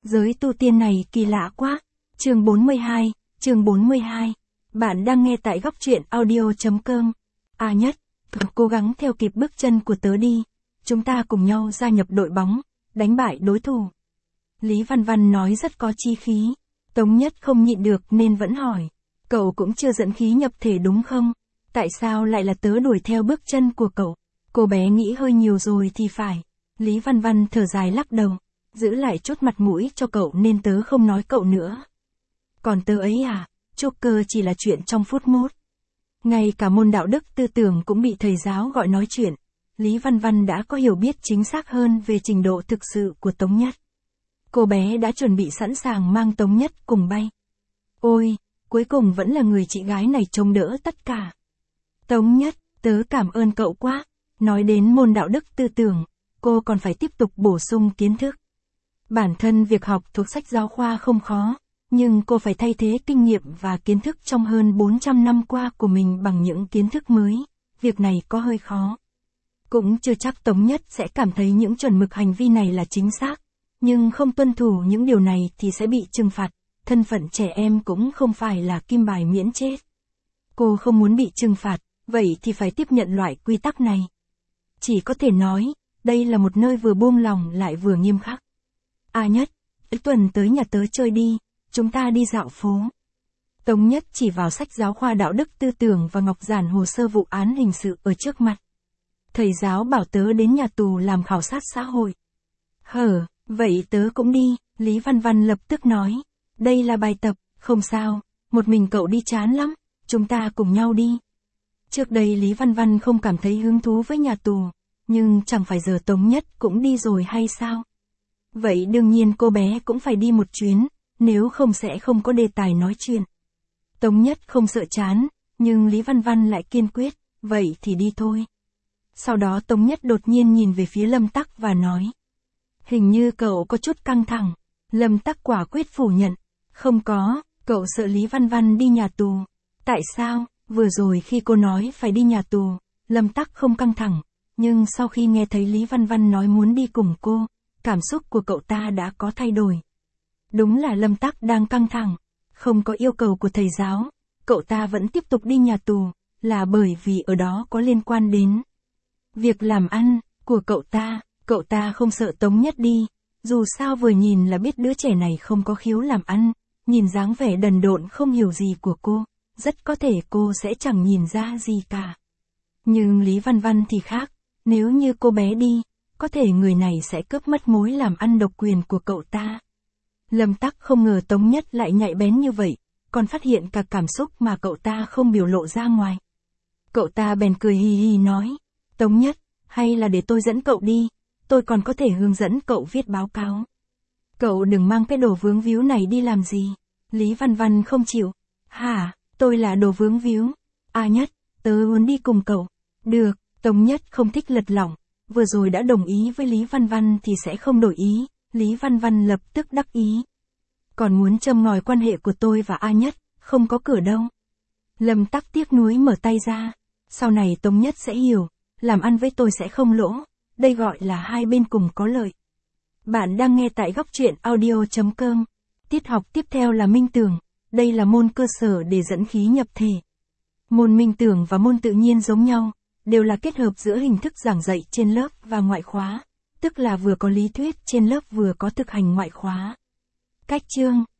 Giới tu tiên này kỳ lạ quá. Chương 42. Bạn đang nghe tại góc truyện audio.com. Nhất, cố gắng theo kịp bước chân của tớ đi. Chúng ta cùng nhau gia nhập đội bóng, đánh bại đối thủ. Lý Văn Văn nói rất có chi khí. Tống Nhất không nhịn được nên vẫn hỏi. Cậu cũng chưa dẫn khí nhập thể đúng không? Tại sao lại là tớ đuổi theo bước chân của cậu? Cô bé nghĩ hơi nhiều rồi thì phải. Lý Văn Văn thở dài lắc đầu. Giữ lại chút mặt mũi cho cậu nên tớ không nói cậu nữa. Còn tớ ấy à, trúc cơ chỉ là chuyện trong phút mốt. Ngay cả môn đạo đức tư tưởng cũng bị thầy giáo gọi nói chuyện. Lý Văn Văn đã có hiểu biết chính xác hơn về trình độ thực sự của Tống Nhất. Cô bé đã chuẩn bị sẵn sàng mang Tống Nhất cùng bay. Ôi, cuối cùng vẫn là người chị gái này chống đỡ tất cả. Tống Nhất, tớ cảm ơn cậu quá. Nói đến môn đạo đức tư tưởng, cô còn phải tiếp tục bổ sung kiến thức. Bản thân việc học thuộc sách giáo khoa không khó, nhưng cô phải thay thế kinh nghiệm và kiến thức trong hơn 400 năm qua của mình bằng những kiến thức mới. Việc này có hơi khó. Cũng chưa chắc Tống Nhất sẽ cảm thấy những chuẩn mực hành vi này là chính xác, nhưng không tuân thủ những điều này thì sẽ bị trừng phạt. Thân phận trẻ em cũng không phải là kim bài miễn chết. Cô không muốn bị trừng phạt, vậy thì phải tiếp nhận loại quy tắc này. Chỉ có thể nói, đây là một nơi vừa buông lòng lại vừa nghiêm khắc. Nhất, tuần tới nhà tớ chơi đi, chúng ta đi dạo phố. Tống Nhất chỉ vào sách giáo khoa đạo đức tư tưởng và ngọc giản hồ sơ vụ án hình sự ở trước mặt. Thầy giáo bảo tớ đến nhà tù làm khảo sát xã hội. Vậy tớ cũng đi, Lý Văn Văn lập tức nói. Đây là bài tập, không sao, một mình cậu đi chán lắm, chúng ta cùng nhau đi. Trước đây Lý Văn Văn không cảm thấy hứng thú với nhà tù, nhưng chẳng phải giờ Tống Nhất cũng đi rồi hay sao? Vậy đương nhiên cô bé cũng phải đi một chuyến, nếu không sẽ không có đề tài nói chuyện. Tống Nhất không sợ chán, nhưng Lý Văn Văn lại kiên quyết, vậy thì đi thôi. Sau đó Tống Nhất đột nhiên nhìn về phía Lâm Tắc và nói. Hình như cậu có chút căng thẳng. Lâm Tắc quả quyết phủ nhận. Không có, cậu sợ Lý Văn Văn đi nhà tù. Tại sao? Vừa rồi khi cô nói phải đi nhà tù, Lâm Tắc không căng thẳng, nhưng sau khi nghe thấy Lý Văn Văn nói muốn đi cùng cô, cảm xúc của cậu ta đã có thay đổi. Đúng là Lâm Tắc đang căng thẳng, không có yêu cầu của thầy giáo, cậu ta vẫn tiếp tục đi nhà tù, là bởi vì ở đó có liên quan đến việc làm ăn của cậu ta không sợ Tống Nhất đi, dù sao vừa nhìn là biết đứa trẻ này không có khiếu làm ăn, nhìn dáng vẻ đần độn không hiểu gì của cô, rất có thể cô sẽ chẳng nhìn ra gì cả. Nhưng Lý Văn Văn thì khác, nếu như cô bé đi, có thể người này sẽ cướp mất mối làm ăn độc quyền của cậu ta. Lâm Tắc không ngờ Tống Nhất lại nhạy bén như vậy, còn phát hiện cả cảm xúc mà cậu ta không biểu lộ ra ngoài. Cậu ta bèn cười hì hì nói, Tống Nhất, hay là để tôi dẫn cậu đi, tôi còn có thể hướng dẫn cậu viết báo cáo. Cậu đừng mang cái đồ vướng víu này đi làm gì. Lý Văn Văn không chịu. Hả, tôi là đồ vướng víu. Nhất, tớ muốn đi cùng cậu. Được, Tống Nhất không thích lật lỏng. Vừa rồi đã đồng ý với Lý Văn Văn thì sẽ không đổi ý. Lý Văn Văn lập tức đắc ý. Còn muốn châm ngòi quan hệ của tôi và Nhất, không có cửa đâu. Lâm Tắc tiếc nuối mở tay ra. Sau này Tống Nhất sẽ hiểu, làm ăn với tôi sẽ không lỗ. Đây gọi là hai bên cùng có lợi. Bạn đang nghe tại góc truyện audio.com. Tiết học tiếp theo là minh tưởng. Đây là môn cơ sở để dẫn khí nhập thể. Môn minh tưởng và môn tự nhiên giống nhau, đều là kết hợp giữa hình thức giảng dạy trên lớp và ngoại khóa, tức là vừa có lý thuyết trên lớp vừa có thực hành ngoại khóa. Cách chương,